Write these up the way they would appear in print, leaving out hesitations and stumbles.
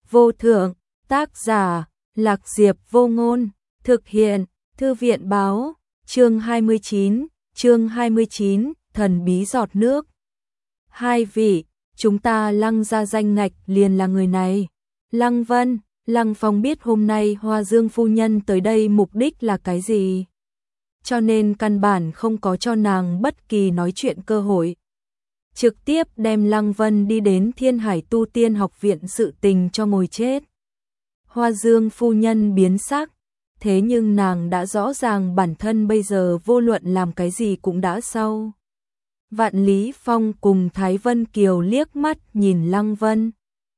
vô thượng, tác giả, Lạc Diệp Vô Ngôn, thực hiện, Thư viện báo, chương 29, thần bí giọt nước. Hai vị, chúng ta Lăng ra danh ngạch liền là người này. Lăng Vân, Lăng Phong biết hôm nay Hoa Dương phu nhân tới đây mục đích là cái gì, cho nên căn bản không có cho nàng bất kỳ nói chuyện cơ hội. Trực tiếp đem Lăng Vân đi đến Thiên Hải Tu Tiên Học Viện sự tình cho ngồi chết. Hoa Dương phu nhân biến sắc, thế nhưng nàng đã rõ ràng bản thân bây giờ vô luận làm cái gì cũng đã sau. Vạn Lý Phong cùng Thái Vân Kiều liếc mắt nhìn Lăng Vân.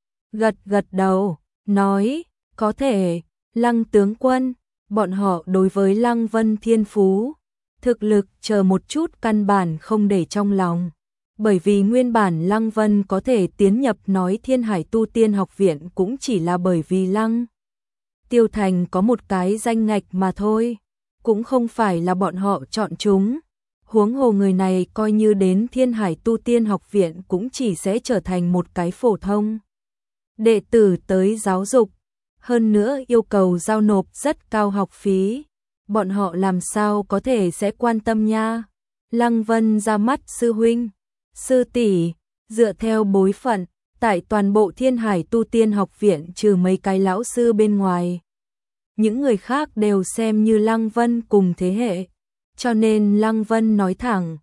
Gật đầu, nói, có thể, Lăng tướng quân, bọn họ đối với Lăng Vân thiên phú, thực lực chờ một chút căn bản không để trong lòng. Bởi vì nguyên bản Lăng Vân có thể tiến nhập nói Thiên Hải Tu Tiên Học Viện cũng chỉ là bởi vì Lăng Tiêu Thành có một cái danh ngạch mà thôi, cũng không phải là bọn họ chọn chúng. Huống hồ người này coi như đến Thiên Hải Tu Tiên Học Viện cũng chỉ sẽ trở thành một cái phổ thông đệ tử tới giáo dục, hơn nữa yêu cầu giao nộp rất cao học phí, bọn họ làm sao có thể sẽ quan tâm nha. Lăng Vân ra mắt sư huynh, sư tỷ, dựa theo bối phận, tại toàn bộ Thiên Hải Tu Tiên Học Viện trừ mấy cái lão sư bên ngoài, những người khác đều xem như Lăng Vân cùng thế hệ, cho nên Lăng Vân nói thẳng,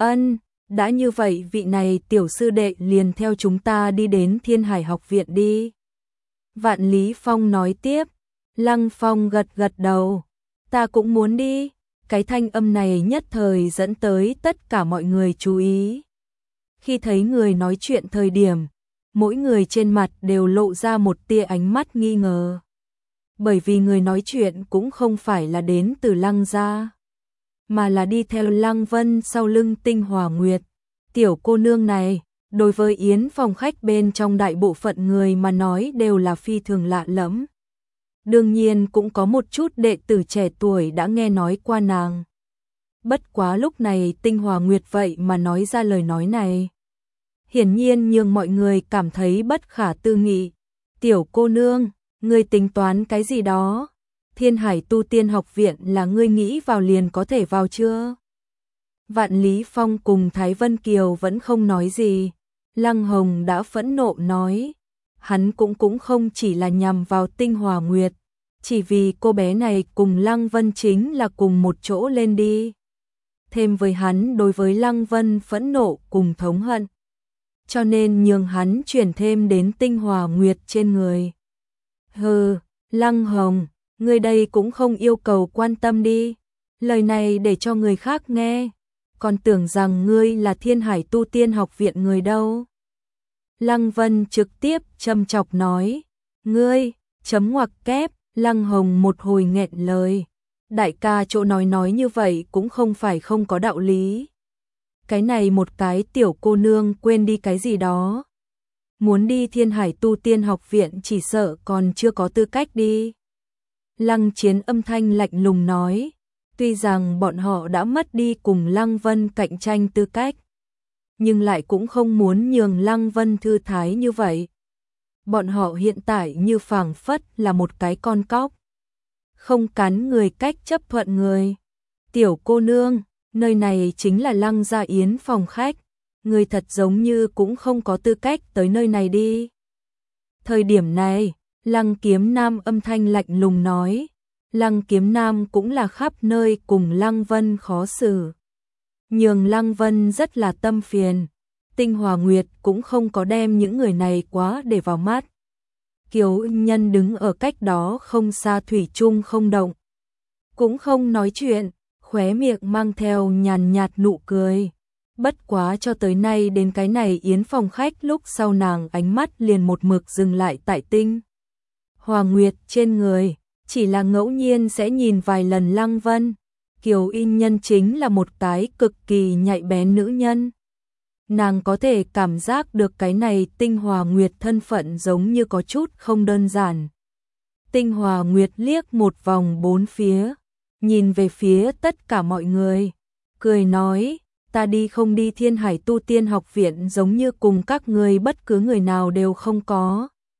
đã như vậy vị này tiểu sư đệ liền theo chúng ta đi đến Thiên Hải Học Viện đi. Vạn Lý Phong nói tiếp, Lăng Phong gật đầu, ta cũng muốn đi. Cái thanh âm này nhất thời dẫn tới tất cả mọi người chú ý. Khi thấy người nói chuyện thời điểm, mỗi người trên mặt đều lộ ra một tia ánh mắt nghi ngờ. Bởi vì người nói chuyện cũng không phải là đến từ Lăng gia, mà là đi theo Lăng Vân sau lưng Tinh Hòa Nguyệt. Tiểu cô nương này, đối với yến phòng khách bên trong đại bộ phận người mà nói đều là phi thường lạ lẫm. Đương nhiên cũng có một chút đệ tử trẻ tuổi đã nghe nói qua nàng. Bất quá lúc này Tinh Hòa Nguyệt vậy mà nói ra lời nói này, hiển nhiên nhường mọi người cảm thấy bất khả tư nghị. Tiểu cô nương, ngươi tính toán cái gì đó? Thiên Hải Tu Tiên Học Viện là ngươi nghĩ vào liền có thể vào chưa? Vạn Lý Phong cùng Thái Vân Kiều vẫn không nói gì. Lăng Hồng đã phẫn nộ nói, hắn cũng không chỉ là nhằm vào Tinh Hòa Nguyệt, chỉ vì cô bé này cùng Lăng Vân chính là cùng một chỗ lên đi. Thêm với hắn đối với Lăng Vân phẫn nộ cùng thống hận, cho nên nhường hắn chuyển thêm đến Tinh Hòa Nguyệt trên người. Hừ, Lăng Hồng, ngươi đây cũng không yêu cầu quan tâm đi, lời này để cho người khác nghe, còn tưởng rằng ngươi là Thiên Hải Tu Tiên Học Viện người đâu. Lăng Vân trực tiếp châm chọc nói, ngươi, chấm ngoặc kép. Lăng Hồng một hồi nghẹn lời, đại ca chỗ nói như vậy cũng không phải không có đạo lý. Cái này một cái tiểu cô nương quên đi cái gì đó, muốn đi Thiên Hải Tu Tiên Học Viện chỉ sợ còn chưa có tư cách đi. Lăng Chiến âm thanh lạnh lùng nói, tuy rằng bọn họ đã mất đi cùng Lăng Vân cạnh tranh tư cách, nhưng lại cũng không muốn nhường Lăng Vân thư thái như vậy. Bọn họ hiện tại như phảng phất là một cái con cóc, không cắn người cách chấp thuận người. Tiểu cô nương, nơi này chính là Lăng gia yến phòng khách, người thật giống như cũng không có tư cách tới nơi này đi. Thời điểm này, Lăng Kiếm Nam âm thanh lạnh lùng nói, Lăng Kiếm Nam cũng là khắp nơi cùng Lăng Vân khó xử, nhường Lăng Vân rất là tâm phiền. Tinh Hòa Nguyệt cũng không có đem những người này quá để vào mắt. Kiều Nhân đứng ở cách đó không xa thủy chung không động, cũng không nói chuyện, khóe miệng mang theo nhàn nhạt nụ cười. Bất quá cho tới nay đến cái này yến phòng khách lúc sau nàng ánh mắt liền một mực dừng lại tại Tinh Hòa Nguyệt trên người, chỉ là ngẫu nhiên sẽ nhìn vài lần Lăng Vân. Kiều Nhân chính là một cái cực kỳ nhạy bén nữ nhân. Nàng có thể cảm giác được cái này Tinh Hòa Nguyệt thân phận giống như có chút không đơn giản. Tinh Hòa Nguyệt liếc một vòng bốn phía, nhìn về phía tất cả mọi người, cười nói, ta đi không đi Thiên Hải Tu Tiên Học Viện giống như cùng các người bất cứ người nào đều không có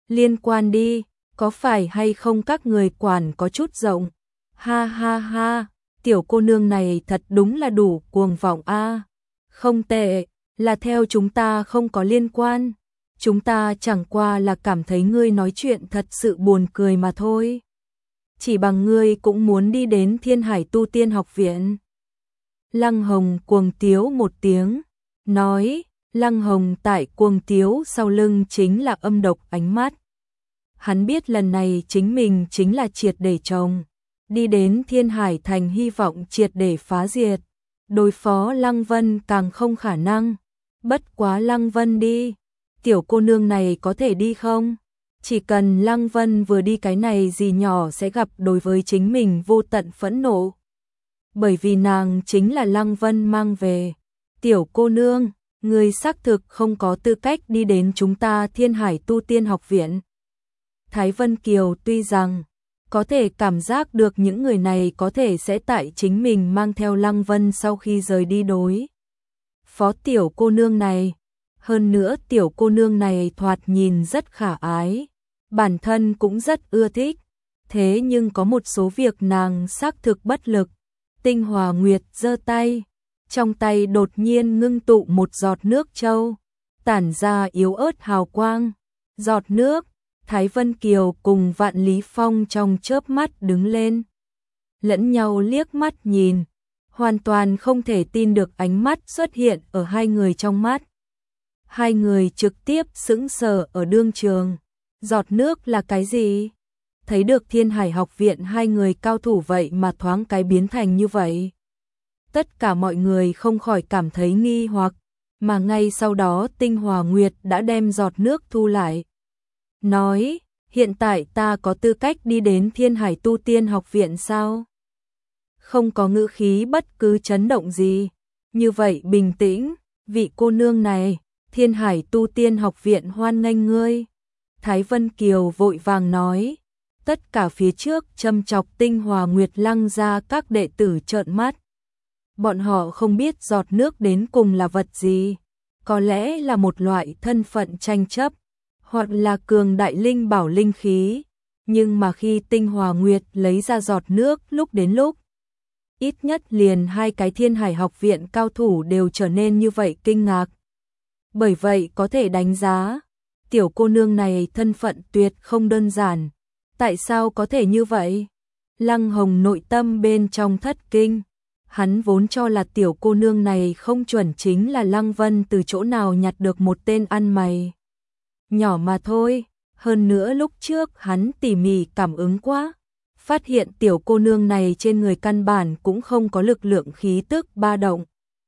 Liên quan đi, có phải hay không các người quản có chút rộng? Ha ha ha, tiểu cô nương này thật đúng là đủ cuồng vọng a. Không tệ, là theo chúng ta không có liên quan. Chúng ta chẳng qua là cảm thấy ngươi nói chuyện thật sự buồn cười mà thôi. Chỉ bằng ngươi cũng muốn đi đến Thiên Hải Tu Tiên Học Viện. Lăng Hồng cuồng tiếu một tiếng, nói, Lăng Hồng tại cuồng tiếu sau lưng chính là âm độc ánh mắt. Hắn biết lần này chính mình chính là triệt để trồng, đi đến Thiên Hải Thành hy vọng triệt để phá diệt. Đối phó Lăng Vân càng không khả năng. Bất quá Lăng Vân đi, tiểu cô nương này có thể đi không? Chỉ cần Lăng Vân vừa đi cái này gì nhỏ sẽ gặp đối với chính mình vô tận phẫn nộ. Bởi vì nàng chính là Lăng Vân mang về. Tiểu cô nương, người xác thực không có tư cách đi đến chúng ta Thiên Hải Tu Tiên Học Viện. Thái Vân Kiều tuy rằng có thể cảm giác được những người này có thể sẽ tại chính mình mang theo Lăng Vân sau khi rời đi đối phó tiểu cô nương này. Hơn nữa tiểu cô nương này thoạt nhìn rất khả ái, bản thân cũng rất ưa thích. Thế nhưng có một số việc nàng xác thực bất lực. Tinh Hòa Nguyệt giơ tay, trong tay đột nhiên ngưng tụ một giọt nước châu, tản ra yếu ớt hào quang. Giọt nước, Thái Vân Kiều cùng Vạn Lý Phong trong chớp mắt đứng lên, lẫn nhau liếc mắt nhìn, hoàn toàn không thể tin được ánh mắt xuất hiện ở hai người trong mắt. Hai người trực tiếp sững sờ ở đương trường. Giọt nước là cái gì? Thấy được Thiên Hải Học Viện hai người cao thủ vậy mà thoáng cái biến thành như vậy. Tất cả mọi người không khỏi cảm thấy nghi hoặc, mà ngay sau đó Tinh Hòa Nguyệt đã đem giọt nước thu lại. Nói, hiện tại ta có tư cách đi đến Thiên Hải Tu Tiên Học Viện sao? Không có ngữ khí bất cứ chấn động gì. Như vậy bình tĩnh, vị cô nương này, Thiên Hải Tu Tiên Học Viện hoan nghênh ngươi. Thái Vân Kiều vội vàng nói, tất cả phía trước châm chọc Tinh Hòa Nguyệt Lăng ra các đệ tử trợn mắt. Bọn họ không biết giọt nước đến cùng là vật gì, có lẽ là một loại thân phận tranh chấp, hoặc là cường đại linh bảo linh khí. Nhưng mà khi Tinh Hòa Nguyệt lấy ra giọt nước lúc đến lúc, ít nhất liền hai cái Thiên Hải Học Viện cao thủ đều trở nên như vậy kinh ngạc. Bởi vậy có thể đánh giá, tiểu cô nương này thân phận tuyệt không đơn giản. Tại sao có thể như vậy? Lăng Hồng nội tâm bên trong thất kinh. Hắn vốn cho là tiểu cô nương này không chuẩn chính là Lăng Vân từ chỗ nào nhặt được một tên ăn mày nhỏ mà thôi. Hơn nữa lúc trước hắn tỉ mỉ cảm ứng quá, phát hiện tiểu cô nương này trên người căn bản cũng không có lực lượng khí tức ba động.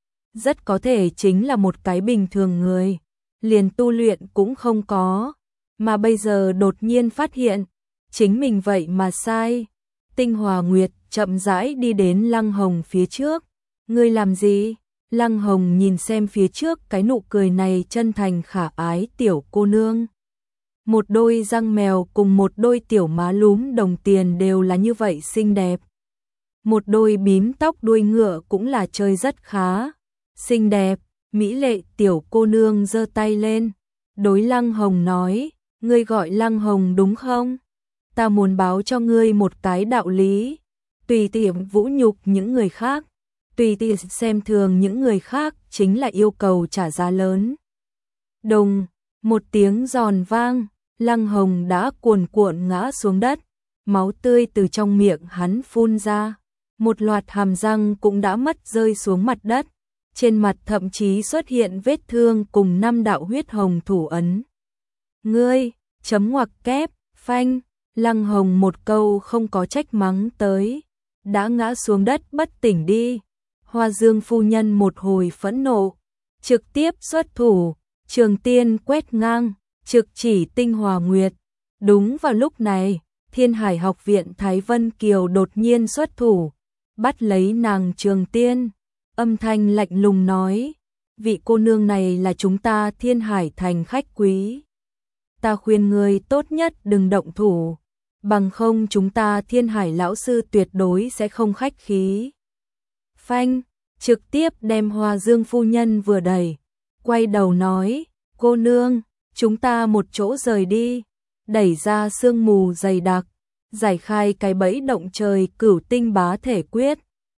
Rất có thể chính là một cái bình thường người, liền tu luyện cũng không có, mà bây giờ đột nhiên phát hiện, chính mình vậy mà sai. Tinh Hòa Nguyệt chậm rãi đi đến Lăng Hồng phía trước. Ngươi làm gì? Lăng Hồng nhìn xem phía trước cái nụ cười này chân thành khả ái tiểu cô nương. Một đôi răng mèo cùng một đôi tiểu má lúm đồng tiền đều là như vậy xinh đẹp. Một đôi bím tóc đuôi ngựa cũng là chơi rất khá. Xinh đẹp, mỹ lệ tiểu cô nương giơ tay lên. Đối Lăng Hồng nói, ngươi gọi Lăng Hồng đúng không? Ta muốn báo cho ngươi một cái đạo lý. Tùy tiện vũ nhục những người khác, tùy tiện xem thường những người khác chính là yêu cầu trả giá lớn. Đùng, một tiếng giòn vang, Lăng Hồng đã cuồn cuộn ngã xuống đất, máu tươi từ trong miệng hắn phun ra, một loạt hàm răng cũng đã mất rơi xuống mặt đất, trên mặt thậm chí xuất hiện vết thương cùng 5 đạo huyết hồng thủ ấn. Ngươi, chấm ngoặc kép, phanh, Lăng Hồng một câu không có trách mắng tới, đã ngã xuống đất bất tỉnh đi. Hoa Dương phu nhân một hồi phẫn nộ, trực tiếp xuất thủ, trường tiên quét ngang, trực chỉ Tinh Hòa Nguyệt. Đúng vào lúc này, Thiên Hải Học Viện Thái Vân Kiều đột nhiên xuất thủ, bắt lấy nàng trường tiên, âm thanh lạnh lùng nói, vị cô nương này là chúng ta Thiên Hải Thành khách quý. Ta khuyên ngươi tốt nhất đừng động thủ, bằng không chúng ta Thiên Hải lão sư tuyệt đối sẽ không khách khí. Phanh, trực tiếp đem Hoa Dương phu nhân vừa đẩy, quay đầu nói, cô nương, chúng ta một chỗ rời đi. đẩy ra sương mù dày đặc, giải khai cái bẫy động trời Cửu Tinh Bá Thể Quyết,